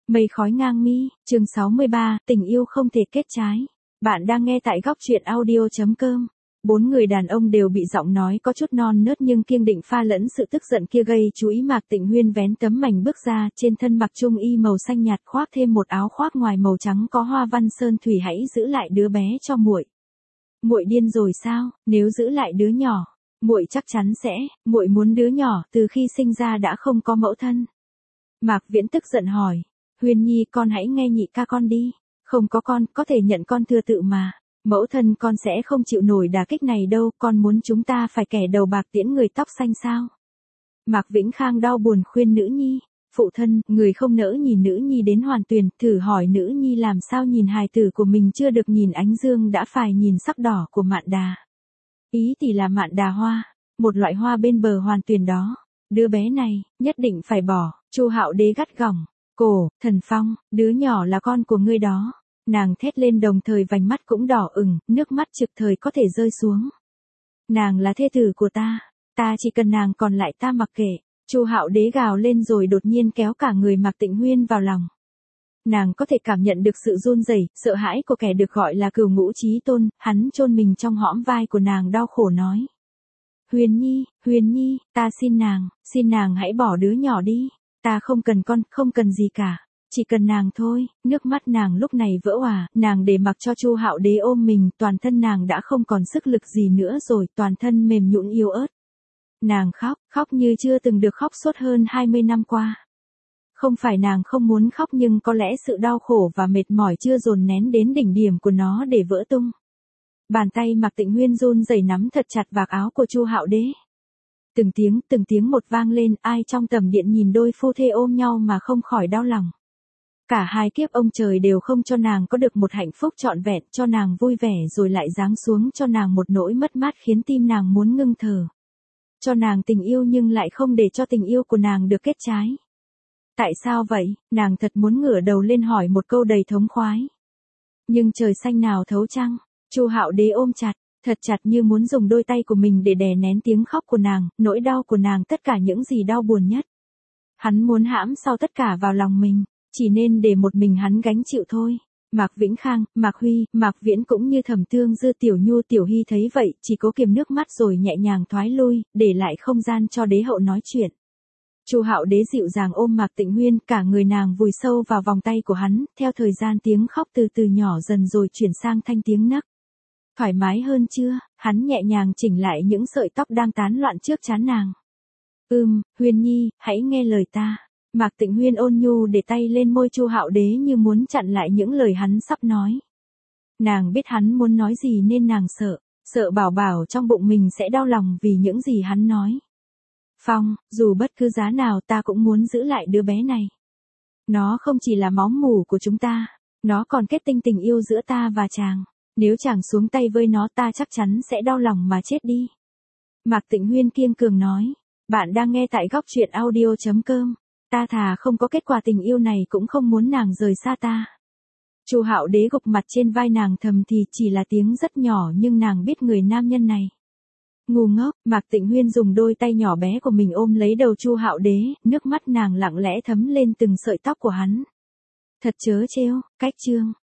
Mây khói ngang mi, chương 63, tình yêu không thể kết trái. Bạn đang nghe tại góc truyện audio.com. Bốn người đàn ông đều bị giọng nói có chút non nớt nhưng kiên định pha lẫn sự tức giận kia gây chú ý. Mạc Tịnh Huyên vén tấm mảnh bước ra, trên thân mặc trung y màu xanh nhạt khoác thêm một áo khoác ngoài màu trắng có hoa văn sơn thủy. Hãy giữ lại đứa bé cho muội. Muội điên rồi sao? Nếu giữ lại đứa nhỏ, muội chắc chắn sẽ, muội muốn đứa nhỏ từ khi sinh ra đã không có mẫu thân. Mạc Viễn tức giận hỏi. Huyên Nhi, con hãy nghe nhị ca con đi. Không có con, có thể nhận con thừa tự mà. Mẫu thân con sẽ không chịu nổi đả kích này đâu. Con muốn chúng ta phải kẻ đầu bạc tiễn người tóc xanh sao? Mạc Vĩnh Khang đau buồn khuyên nữ nhi. Phụ thân, người không nỡ nhìn nữ nhi đến hoàn tuyền. Thử hỏi nữ nhi làm sao nhìn hài tử của mình chưa được nhìn ánh dương đã phải nhìn sắc đỏ của mạn đà. Ý thì là mạn đà hoa, một loại hoa bên bờ hoàn tuyền đó. Đứa bé này, nhất định phải bỏ. Chu Hạo Đế gắt gỏng. Cổ, Thần Phong, đứa nhỏ là con của ngươi đó. Nàng thét lên đồng thời vành mắt cũng đỏ ửng, nước mắt trực thời có thể rơi xuống. Nàng là thê tử của ta chỉ cần nàng còn lại ta mặc kệ. Chu Hạo Đế gào lên rồi đột nhiên kéo cả người Mạc Tịnh Huyên vào lòng. Nàng có thể cảm nhận được sự run rẩy, sợ hãi của kẻ được gọi là Cửu Ngũ Chí Tôn, hắn chôn mình trong hõm vai của nàng đau khổ nói. Huyền Nhi, ta xin nàng hãy bỏ đứa nhỏ đi. Ta không cần con, không cần gì cả. Chỉ cần nàng thôi. Nước mắt nàng lúc này vỡ òa, nàng để mặc cho Chu Hạo Đế ôm mình, toàn thân nàng đã không còn sức lực gì nữa rồi, toàn thân mềm nhũn yếu ớt. Nàng khóc như chưa từng được khóc suốt hơn 20 năm qua. Không phải nàng không muốn khóc nhưng có lẽ sự đau khổ và mệt mỏi chưa dồn nén đến đỉnh điểm của nó để vỡ tung. Bàn tay Mạc Tịnh Huyên run rẩy nắm thật chặt vạt áo của Chu Hạo Đế. Từng tiếng một vang lên, ai trong tầm điện nhìn đôi phu thê ôm nhau mà không khỏi đau lòng. Cả hai kiếp ông trời đều không cho nàng có được một hạnh phúc trọn vẹn, cho nàng vui vẻ rồi lại giáng xuống cho nàng một nỗi mất mát khiến tim nàng muốn ngưng thở. Cho nàng tình yêu nhưng lại không để cho tình yêu của nàng được kết trái. Tại sao vậy? Nàng thật muốn ngửa đầu lên hỏi một câu đầy thống khoái. Nhưng trời xanh nào thấu trăng, Chu Hạo Đế ôm chặt, thật chặt như muốn dùng đôi tay của mình để đè nén tiếng khóc của nàng, nỗi đau của nàng, tất cả những gì đau buồn nhất. Hắn muốn hãm sau tất cả vào lòng mình, chỉ nên để một mình hắn gánh chịu thôi. Mạc Vĩnh Khang, Mạc Huy, Mạc Viễn cũng như Thẩm Thương Dư, Tiểu Nhu, Tiểu Hy thấy vậy, chỉ cố kiềm nước mắt rồi nhẹ nhàng thoái lui, để lại không gian cho đế hậu nói chuyện. Chu Hạo Đế dịu dàng ôm Mạc Tịnh Huyên, cả người nàng vùi sâu vào vòng tay của hắn, theo thời gian tiếng khóc từ từ nhỏ dần rồi chuyển sang thanh tiếng nấc. Thoải mái hơn chưa? Hắn nhẹ nhàng chỉnh lại những sợi tóc đang tán loạn trước trán nàng. Huyên Nhi, hãy nghe lời ta. Mạc Tịnh Huyên ôn nhu để tay lên môi Chu Hạo Đế như muốn chặn lại những lời hắn sắp nói. Nàng biết hắn muốn nói gì nên nàng sợ bảo trong bụng mình sẽ đau lòng vì những gì hắn nói. Phong, dù bất cứ giá nào ta cũng muốn giữ lại đứa bé này. Nó không chỉ là máu mủ của chúng ta, nó còn kết tinh tình yêu giữa ta và chàng. Nếu chàng xuống tay với nó ta chắc chắn sẽ đau lòng mà chết đi. Mạc Tịnh Huyên kiên cường nói. Bạn đang nghe tại góc truyện audio.com. Ta thà không có kết quả tình yêu này cũng không muốn nàng rời xa ta. Chu Hạo Đế gục mặt trên vai nàng thầm thì chỉ là tiếng rất nhỏ nhưng nàng biết người nam nhân này. Ngu ngốc, Mạc Tịnh Huyên dùng đôi tay nhỏ bé của mình ôm lấy đầu Chu Hạo Đế, nước mắt nàng lặng lẽ thấm lên từng sợi tóc của hắn. Thật trớ trêu, cách chương.